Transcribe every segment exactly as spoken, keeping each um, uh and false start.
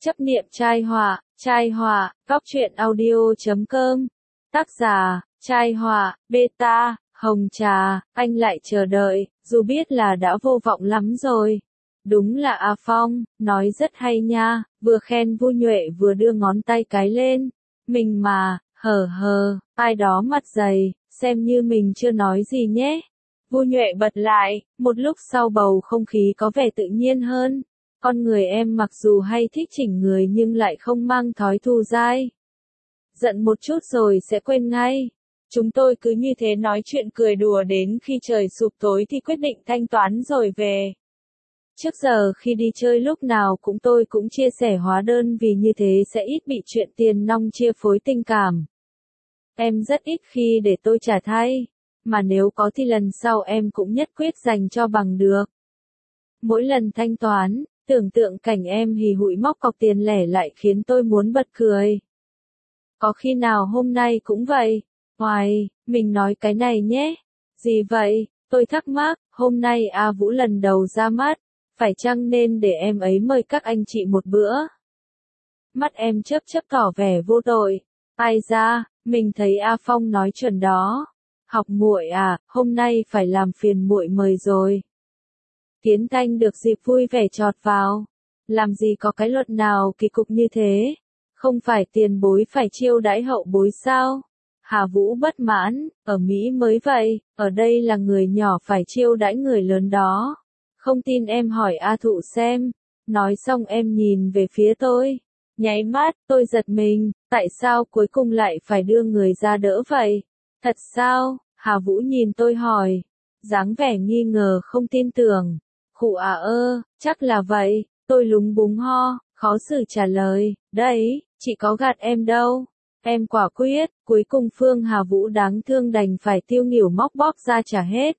Chấp niệm trai họa, trai họa, góc truyện audio chấm com. Tác giả, trai họa, beta, hồng trà, anh lại chờ đợi, dù biết là đã vô vọng lắm rồi. Đúng là A Phong, nói rất hay nha, vừa khen Vu Nhuệ vừa đưa ngón tay cái lên. Mình mà, hờ hờ, ai đó mặt dày, xem như mình chưa nói gì nhé. Vu Nhuệ bật lại, một lúc sau bầu không khí có vẻ tự nhiên hơn. Con người em mặc dù hay thích chỉnh người nhưng lại không mang thói thù dai. Giận một chút rồi sẽ quên ngay. Chúng tôi cứ như thế nói chuyện cười đùa đến khi trời sụp tối thì quyết định thanh toán rồi về. Trước giờ khi đi chơi lúc nào cũng tôi cũng chia sẻ hóa đơn vì như thế sẽ ít bị chuyện tiền nong chia phối tình cảm. Em rất ít khi để tôi trả thay, mà nếu có thì lần sau em cũng nhất quyết dành cho bằng được. Mỗi lần thanh toán, tưởng tượng cảnh em hì hụi móc cọc tiền lẻ lại khiến tôi muốn bật cười. Có khi nào hôm nay cũng vậy? Hoài, mình nói cái này nhé. Gì vậy? Tôi thắc mắc, hôm nay A Vũ lần đầu ra mắt, phải chăng nên để em ấy mời các anh chị một bữa? Mắt em chớp chớp tỏ vẻ vô tội. Ai ra, mình thấy A Phong nói chuẩn đó. Học muội à, hôm nay phải làm phiền muội mời rồi. Tiến Thanh được dịp vui vẻ chọt vào. Làm gì có cái luật nào kỳ cục như thế? Không phải tiền bối phải chiêu đãi hậu bối sao? Hà Vũ bất mãn, ở Mỹ mới vậy, ở đây là người nhỏ phải chiêu đãi người lớn đó. Không tin em hỏi A Thụ xem. Nói xong em nhìn về phía tôi. Nháy mắt, tôi giật mình, tại sao cuối cùng lại phải đưa người ra đỡ vậy? Thật sao? Hà Vũ nhìn tôi hỏi. Dáng vẻ nghi ngờ không tin tưởng. Khụ à ơ, chắc là vậy, tôi lúng búng ho, khó xử trả lời, đấy, chị có gạt em đâu. Em quả quyết, cuối cùng Phương Hà Vũ đáng thương đành phải tiêu nghỉu móc bóp ra trả hết.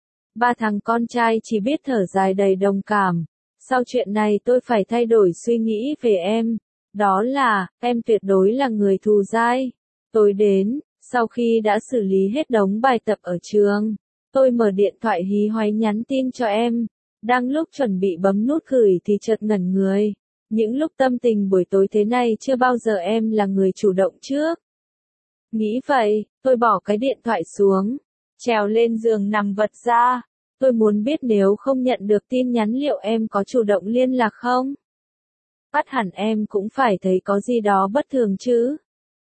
Ba thằng con trai chỉ biết thở dài đầy đồng cảm. Sau chuyện này tôi phải thay đổi suy nghĩ về em. Đó là, em tuyệt đối là người thù dai. Tối đến, sau khi đã xử lý hết đống bài tập ở trường, tôi mở điện thoại hí hoáy nhắn tin cho em. Đang lúc chuẩn bị bấm nút gửi thì chợt ngẩn người. Những lúc tâm tình buổi tối thế này chưa bao giờ em là người chủ động trước. Nghĩ vậy, tôi bỏ cái điện thoại xuống, trèo lên giường nằm vật ra. Tôi muốn biết nếu không nhận được tin nhắn liệu em có chủ động liên lạc không? Bắt hẳn em cũng phải thấy có gì đó bất thường chứ.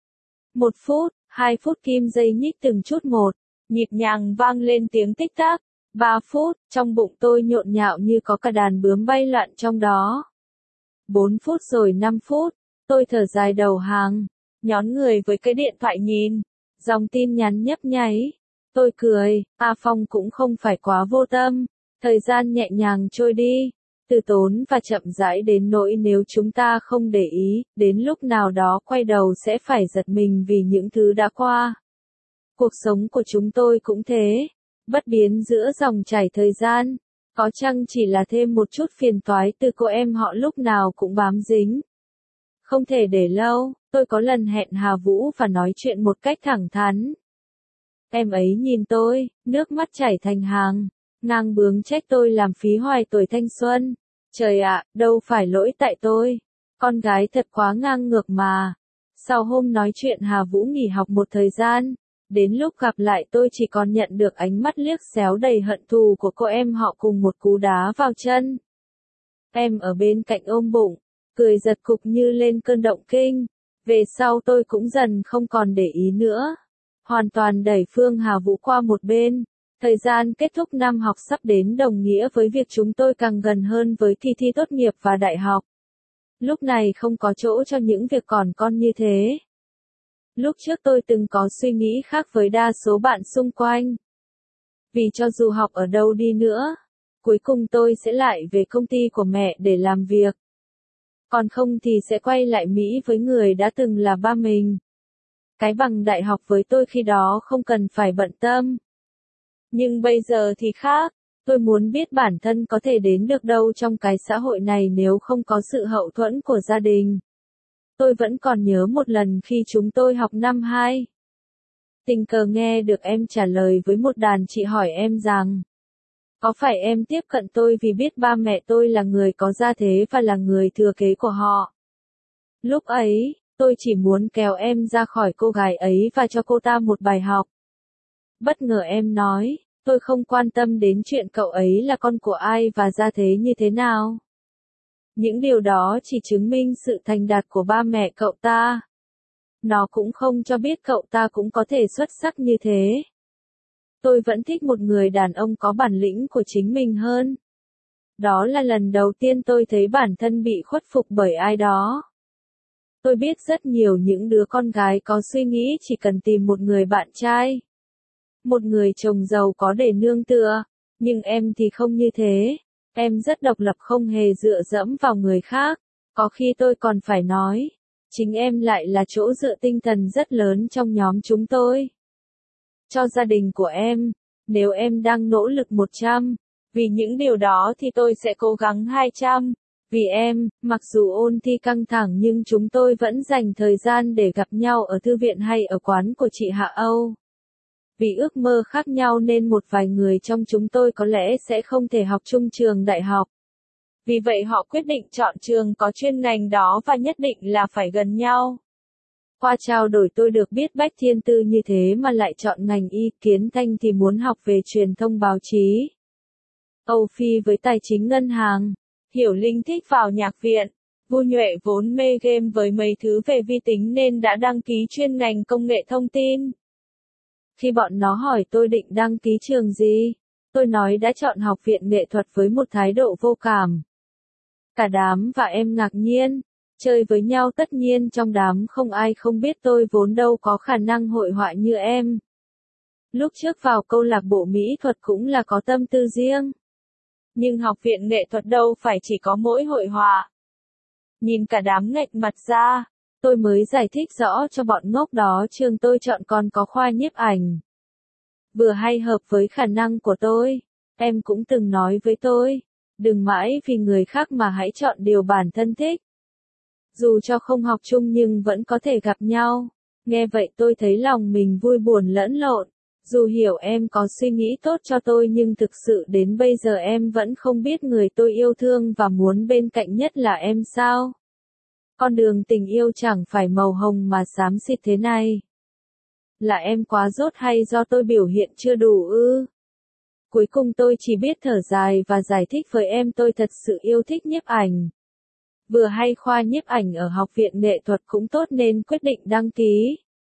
Một phút, hai phút kim dây nhích từng chút một, nhịp nhàng vang lên tiếng tích tắc. Ba phút, trong bụng tôi nhộn nhạo như có cả đàn bướm bay loạn trong đó. Bốn phút rồi năm phút, tôi thở dài đầu hàng, nhón người với cái điện thoại nhìn, dòng tin nhắn nhấp nháy. Tôi cười, A Phong cũng không phải quá vô tâm, thời gian nhẹ nhàng trôi đi, từ tốn và chậm rãi đến nỗi nếu chúng ta không để ý, đến lúc nào đó quay đầu sẽ phải giật mình vì những thứ đã qua. Cuộc sống của chúng tôi cũng thế. Bất biến giữa dòng chảy thời gian, có chăng chỉ là thêm một chút phiền toái từ cô em họ lúc nào cũng bám dính. Không thể để lâu, tôi có lần hẹn Hà Vũ và nói chuyện một cách thẳng thắn. Em ấy nhìn tôi, nước mắt chảy thành hàng, ngang bướng trách tôi làm phí hoài tuổi thanh xuân. Trời ạ, đâu phải lỗi tại tôi, con gái thật quá ngang ngược mà. Sau hôm nói chuyện Hà Vũ nghỉ học một thời gian. Đến lúc gặp lại tôi chỉ còn nhận được ánh mắt liếc xéo đầy hận thù của cô em họ cùng một cú đá vào chân. Em ở bên cạnh ôm bụng, cười giật cục như lên cơn động kinh. Về sau tôi cũng dần không còn để ý nữa. Hoàn toàn đẩy Phương Hà Vũ qua một bên. Thời gian kết thúc năm học sắp đến đồng nghĩa với việc chúng tôi càng gần hơn với kỳ thi tốt nghiệp và đại học. Lúc này không có chỗ cho những việc còn con như thế. Lúc trước tôi từng có suy nghĩ khác với đa số bạn xung quanh. Vì cho dù học ở đâu đi nữa, cuối cùng tôi sẽ lại về công ty của mẹ để làm việc. Còn không thì sẽ quay lại Mỹ với người đã từng là ba mình. Cái bằng đại học với tôi khi đó không cần phải bận tâm. Nhưng bây giờ thì khác, tôi muốn biết bản thân có thể đến được đâu trong cái xã hội này nếu không có sự hậu thuẫn của gia đình. Tôi vẫn còn nhớ một lần khi chúng tôi học năm hai. Tình cờ nghe được em trả lời với một đàn chị hỏi em rằng, có phải em tiếp cận tôi vì biết ba mẹ tôi là người có gia thế và là người thừa kế của họ? Lúc ấy, tôi chỉ muốn kéo em ra khỏi cô gái ấy và cho cô ta một bài học. Bất ngờ em nói, tôi không quan tâm đến chuyện cậu ấy là con của ai và gia thế như thế nào. Những điều đó chỉ chứng minh sự thành đạt của ba mẹ cậu ta. Nó cũng không cho biết cậu ta cũng có thể xuất sắc như thế. Tôi vẫn thích một người đàn ông có bản lĩnh của chính mình hơn. Đó là lần đầu tiên tôi thấy bản thân bị khuất phục bởi ai đó. Tôi biết rất nhiều những đứa con gái có suy nghĩ chỉ cần tìm một người bạn trai, một người chồng giàu có để nương tựa, nhưng em thì không như thế. Em rất độc lập, không hề dựa dẫm vào người khác. Có khi tôi còn phải nói, chính em lại là chỗ dựa tinh thần rất lớn trong nhóm chúng tôi. Cho gia đình của em, nếu em đang nỗ lực một trăm, vì những điều đó thì tôi sẽ cố gắng hai trăm. Vì em, mặc dù ôn thi căng thẳng nhưng chúng tôi vẫn dành thời gian để gặp nhau ở thư viện hay ở quán của chị Hạ Âu. Vì ước mơ khác nhau nên một vài người trong chúng tôi có lẽ sẽ không thể học chung trường đại học. Vì vậy họ quyết định chọn trường có chuyên ngành đó và nhất định là phải gần nhau. Qua trao đổi tôi được biết Bách Thiên Tư như thế mà lại chọn ngành y, Kiến Thanh thì muốn học về truyền thông báo chí. Âu Phi với tài chính ngân hàng. Hiểu Linh thích vào nhạc viện. Vu Nhuệ vốn mê game với mấy thứ về vi tính nên đã đăng ký chuyên ngành công nghệ thông tin. Khi bọn nó hỏi tôi định đăng ký trường gì, tôi nói đã chọn học viện nghệ thuật với một thái độ vô cảm. Cả đám và em ngạc nhiên, chơi với nhau tất nhiên trong đám không ai không biết tôi vốn đâu có khả năng hội họa như em. Lúc trước vào câu lạc bộ mỹ thuật cũng là có tâm tư riêng. Nhưng học viện nghệ thuật đâu phải chỉ có mỗi hội họa. Nhìn cả đám nghệch mặt ra, tôi mới giải thích rõ cho bọn ngốc đó trường tôi chọn còn có khoa nhiếp ảnh. Vừa hay hợp với khả năng của tôi, em cũng từng nói với tôi, đừng mãi vì người khác mà hãy chọn điều bản thân thích. Dù cho không học chung nhưng vẫn có thể gặp nhau. Nghe vậy tôi thấy lòng mình vui buồn lẫn lộn. Dù hiểu em có suy nghĩ tốt cho tôi nhưng thực sự đến bây giờ em vẫn không biết người tôi yêu thương và muốn bên cạnh nhất là em sao? Con đường tình yêu chẳng phải màu hồng mà xám xịt thế này. Là em quá dốt hay do tôi biểu hiện chưa đủ ư? Cuối cùng tôi chỉ biết thở dài và giải thích với em tôi thật sự yêu thích nhiếp ảnh. Vừa hay khoa nhiếp ảnh ở học viện nghệ thuật cũng tốt nên quyết định đăng ký.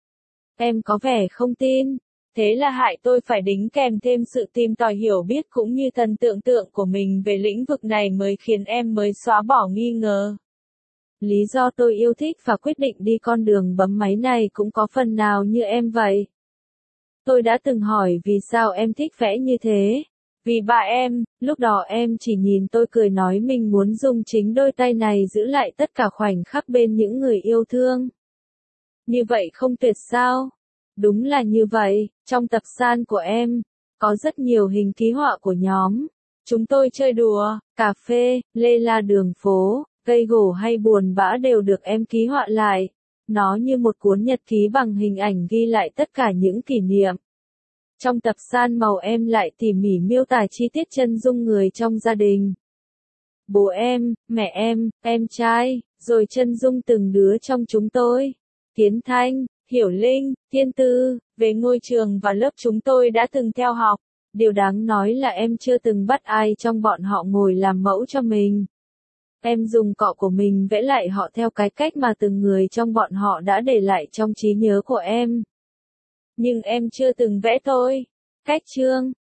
Em có vẻ không tin. Thế là hại tôi phải đính kèm thêm sự tìm tòi hiểu biết cũng như thần tưởng tượng của mình về lĩnh vực này mới khiến em mới xóa bỏ nghi ngờ. Lý do tôi yêu thích và quyết định đi con đường bấm máy này cũng có phần nào như em vậy. Tôi đã từng hỏi vì sao em thích vẽ như thế. Vì bà em, lúc đó em chỉ nhìn tôi cười nói mình muốn dùng chính đôi tay này giữ lại tất cả khoảnh khắc bên những người yêu thương. Như vậy không tuyệt sao? Đúng là như vậy, trong tập san của em, có rất nhiều hình ký họa của nhóm. Chúng tôi chơi đùa, cà phê, lê la đường phố, cây gỗ hay buồn bã đều được em ký họa lại. Nó như một cuốn nhật ký bằng hình ảnh ghi lại tất cả những kỷ niệm. Trong tập san màu em lại tỉ mỉ miêu tả chi tiết chân dung người trong gia đình. Bố em, mẹ em, em trai, rồi chân dung từng đứa trong chúng tôi. Kiến Thanh, Hiểu Linh, Thiên Tư, về ngôi trường và lớp chúng tôi đã từng theo học. Điều đáng nói là em chưa từng bắt ai trong bọn họ ngồi làm mẫu cho mình. Em dùng cọ của mình vẽ lại họ theo cái cách mà từng người trong bọn họ đã để lại trong trí nhớ của em. Nhưng em chưa từng vẽ tôi. Cách chương